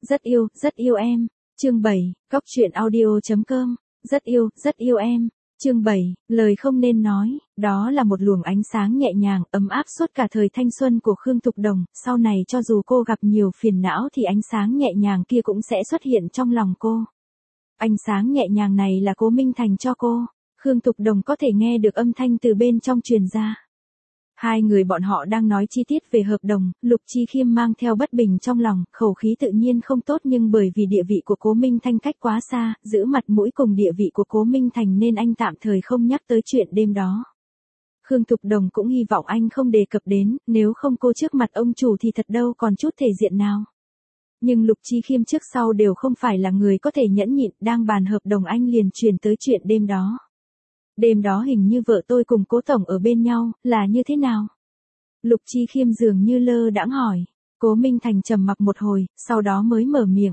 rất yêu em. Chương 7, goctruyện audio.com. Rất yêu em. Chương 7, lời không nên nói, đó là một luồng ánh sáng nhẹ nhàng, ấm áp suốt cả thời thanh xuân của Khương Thục Đồng, sau này cho dù cô gặp nhiều phiền não thì ánh sáng nhẹ nhàng kia cũng sẽ xuất hiện trong lòng cô. Ánh sáng nhẹ nhàng này là Cố Minh Thành cho cô. Khương Thục Đồng có thể nghe được âm thanh từ bên trong truyền ra. Hai người bọn họ đang nói chi tiết về hợp đồng, Lục Chi Khiêm mang theo bất bình trong lòng, khẩu khí tự nhiên không tốt nhưng bởi vì địa vị của Cố Minh Thanh cách quá xa, giữ mặt mũi cùng địa vị của Cố Minh Thành nên anh tạm thời không nhắc tới chuyện đêm đó. Khương Thục Đồng cũng hy vọng anh không đề cập đến, nếu không cô trước mặt ông chủ thì thật đâu còn chút thể diện nào. Nhưng Lục Chi Khiêm trước sau đều không phải là người có thể nhẫn nhịn, đang bàn hợp đồng anh liền truyền tới chuyện đêm đó. Đêm đó hình như vợ tôi cùng Cố tổng ở bên nhau, là như thế nào? Lục Chi Khiêm dường như lơ đãng hỏi. Cố Minh Thành trầm mặc một hồi, sau đó mới mở miệng.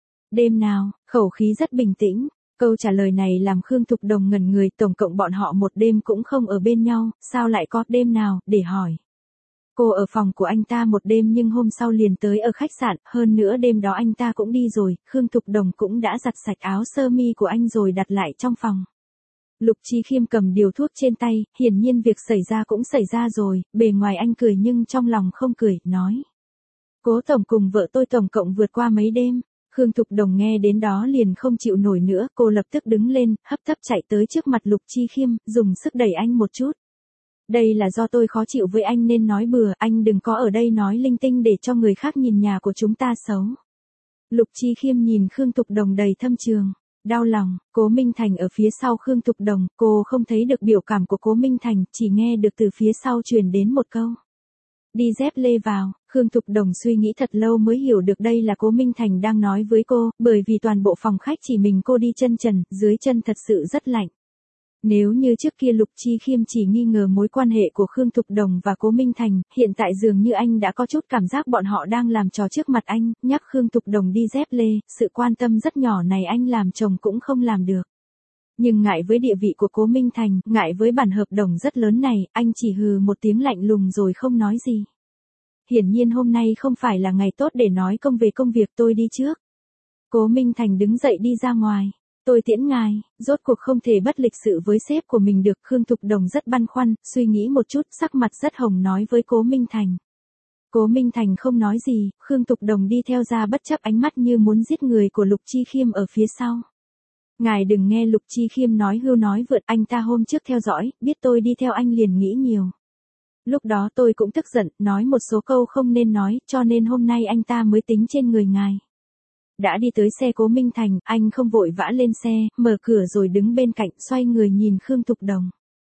Đêm nào, khẩu khí rất bình tĩnh. Câu trả lời này làm Khương Thục Đồng ngẩn người, tổng cộng bọn họ một đêm cũng không ở bên nhau, sao lại có đêm nào, để hỏi. Cô ở phòng của anh ta một đêm nhưng hôm sau liền tới ở khách sạn, hơn nữa đêm đó anh ta cũng đi rồi, Khương Thục Đồng cũng đã giặt sạch áo sơ mi của anh rồi đặt lại trong phòng. Lục Chi Khiêm cầm điều thuốc trên tay, hiển nhiên việc xảy ra cũng xảy ra rồi, bề ngoài anh cười nhưng trong lòng không cười, nói. Cố tổng cùng vợ tôi tổng cộng vượt qua mấy đêm. Khương Thục Đồng nghe đến đó liền không chịu nổi nữa, cô lập tức đứng lên, hấp tấp chạy tới trước mặt Lục Chi Khiêm, dùng sức đẩy anh một chút. Đây là do tôi khó chịu với anh nên nói bừa, anh đừng có ở đây nói linh tinh để cho người khác nhìn nhà của chúng ta xấu. Lục Chi Khiêm nhìn Khương Thục Đồng đầy thâm trường. Đau lòng, Cố Minh Thành ở phía sau Khương Thục Đồng, cô không thấy được biểu cảm của Cố Minh Thành, chỉ nghe được từ phía sau truyền đến một câu. Đi dép lê vào, Khương Thục Đồng suy nghĩ thật lâu mới hiểu được đây là Cố Minh Thành đang nói với cô, bởi vì toàn bộ phòng khách chỉ mình cô đi chân trần, dưới chân thật sự rất lạnh. Nếu như trước kia Lục Chi Khiêm chỉ nghi ngờ mối quan hệ của Khương Thục Đồng và Cố Minh Thành, hiện tại dường như anh đã có chút cảm giác bọn họ đang làm trò trước mặt anh, nhắc Khương Thục Đồng đi dép lê, sự quan tâm rất nhỏ này anh làm chồng cũng không làm được. Nhưng ngại với địa vị của Cố Minh Thành, ngại với bản hợp đồng rất lớn này, anh chỉ hừ một tiếng lạnh lùng rồi không nói gì. Hiển nhiên hôm nay không phải là ngày tốt để nói công việc, tôi đi trước. Cố Minh Thành đứng dậy đi ra ngoài. Tôi tiễn ngài, rốt cuộc không thể bất lịch sự với sếp của mình được. Khương Thục Đồng rất băn khoăn, suy nghĩ một chút, sắc mặt rất hồng nói với Cố Minh Thành. Cố Minh Thành không nói gì, Khương Thục Đồng đi theo ra bất chấp ánh mắt như muốn giết người của Lục Chi Khiêm ở phía sau. Ngài đừng nghe Lục Chi Khiêm nói hưu nói vượt, anh ta hôm trước theo dõi, biết tôi đi theo anh liền nghĩ nhiều. Lúc đó tôi cũng tức giận, nói một số câu không nên nói, cho nên hôm nay anh ta mới tính trên người ngài. Đã đi tới xe Cố Minh Thành, anh không vội vã lên xe, mở cửa rồi đứng bên cạnh, xoay người nhìn Khương Thục Đồng.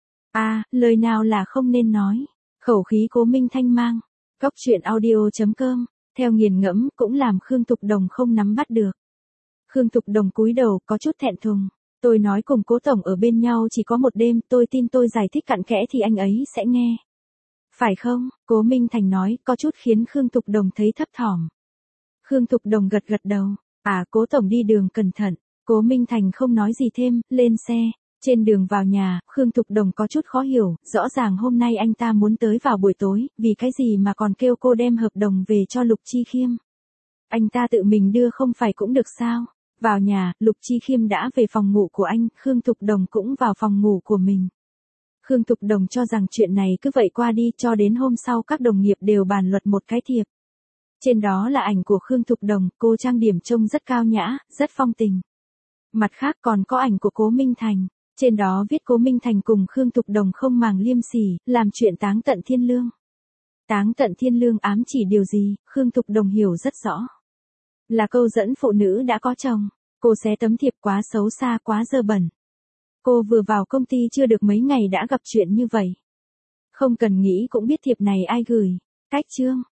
Lời nào là không nên nói. Khẩu khí Cố Minh Thanh mang. Goctruyện audio.com. Theo nghiền ngẫm, cũng làm Khương Thục Đồng không nắm bắt được. Khương Thục Đồng cúi đầu, có chút thẹn thùng. Tôi nói cùng Cố tổng ở bên nhau chỉ có một đêm, tôi tin tôi giải thích cặn kẽ thì anh ấy sẽ nghe. Phải không? Cố Minh Thành nói, có chút khiến Khương Thục Đồng thấy thấp thỏm. Khương Thục Đồng gật đầu. Cố tổng đi đường cẩn thận. Cố Minh Thành không nói gì thêm, lên xe. Trên đường vào nhà, Khương Thục Đồng có chút khó hiểu, rõ ràng hôm nay anh ta muốn tới vào buổi tối, vì cái gì mà còn kêu cô đem hợp đồng về cho Lục Chi Khiêm. Anh ta tự mình đưa không phải cũng được sao? Vào nhà, Lục Chi Khiêm đã về phòng ngủ của anh, Khương Thục Đồng cũng vào phòng ngủ của mình. Khương Thục Đồng cho rằng chuyện này cứ vậy qua đi, cho đến hôm sau các đồng nghiệp đều bàn luận một cái thiệp. Trên đó là ảnh của Khương Thục Đồng, cô trang điểm trông rất cao nhã, rất phong tình. Mặt khác còn có ảnh của Cố Minh Thành, trên đó viết Cố Minh Thành cùng Khương Thục Đồng không màng liêm sỉ, làm chuyện táng tận thiên lương. Táng tận thiên lương ám chỉ điều gì, Khương Thục Đồng hiểu rất rõ. Là câu dẫn phụ nữ đã có chồng, cô xé tấm thiệp quá xấu xa quá dơ bẩn. Cô vừa vào công ty chưa được mấy ngày đã gặp chuyện như vậy. Không cần nghĩ cũng biết thiệp này ai gửi. Cách chương.